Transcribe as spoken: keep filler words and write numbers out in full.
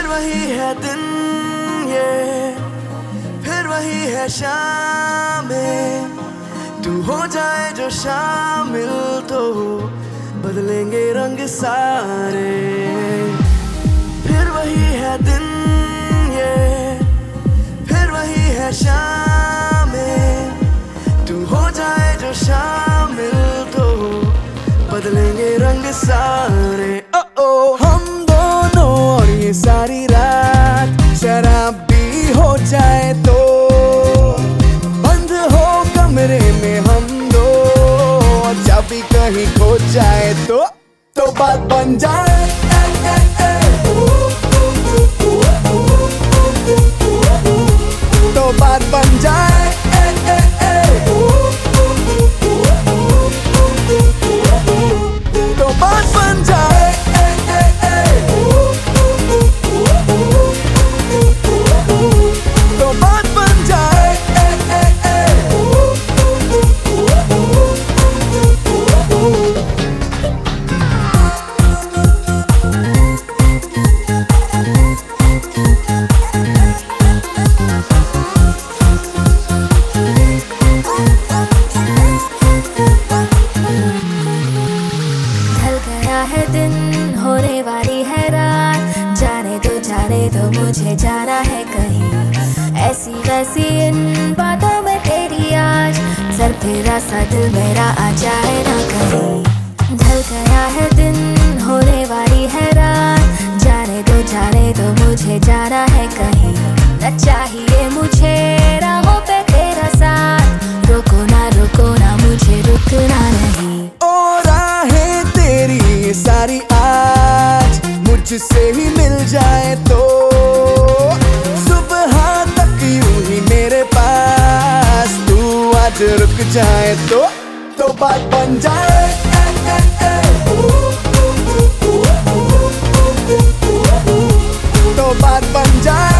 फिर वही है दिन ये, फिर वही है शामें, तू हो जाए जो शामिल तो बदलेंगे रंग सारे। फिर वही है दिन ये, फिर वही है शामें, तू हो जाए जो शामिल तो बदलेंगे रंग सारे। ओ ओ हम दोनों और ये सारी रात शराब भी हो जाए तो, बंद हो कमरे में हम दो, चाबी कहीं खो जाए तो तो बात बन जाए। ए, ए, ए, तो बात बन जाए। ए, ए, ए, तो बात बन जाए। ए, ए, ए, तो बात बन जाए। ए, ए, ए, है दिन होने वाली है रात, जाने दो जाने दो मुझे जाना है कहीं, ऐसी वैसी इन बातों में तेरी आज सर फेरा सा दिल मेरा आ जाए ना कहीं। ढल गया है दिन होने वाली है रात, जाने दो जाने दो मुझे जाना है कहीं, न चाहिए मुझे राहों पे तेरा साथ, रुको ना रुको ना मुझे रुकना नहीं। सारी आज मुझसे ही मिल जाए तो, सुबह तक यूं ही मेरे पास तू आज रुक जाए तो तो बात बन जाए। ए, ए, ए, तो बात बन जाए।